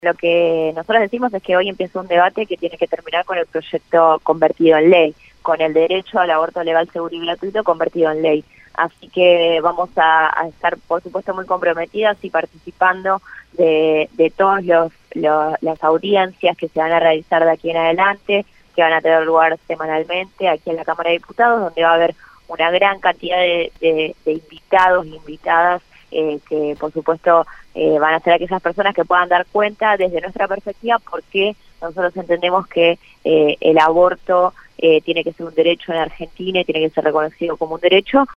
Lo que nosotros decimos es que hoy empieza un debate que tiene que terminar con el proyecto convertido en ley, con el derecho al aborto legal, seguro y gratuito convertido en ley. Así que vamos a estar, por supuesto, muy comprometidas y participando de todas las audiencias que se van a realizar de aquí en adelante, que van a tener lugar semanalmente aquí en la Cámara de Diputados, donde va a haber una gran cantidad de invitados e invitadas que por supuesto van a ser aquellas personas que puedan dar cuenta desde nuestra perspectiva porque nosotros entendemos que el aborto tiene que ser un derecho en Argentina y tiene que ser reconocido como un derecho,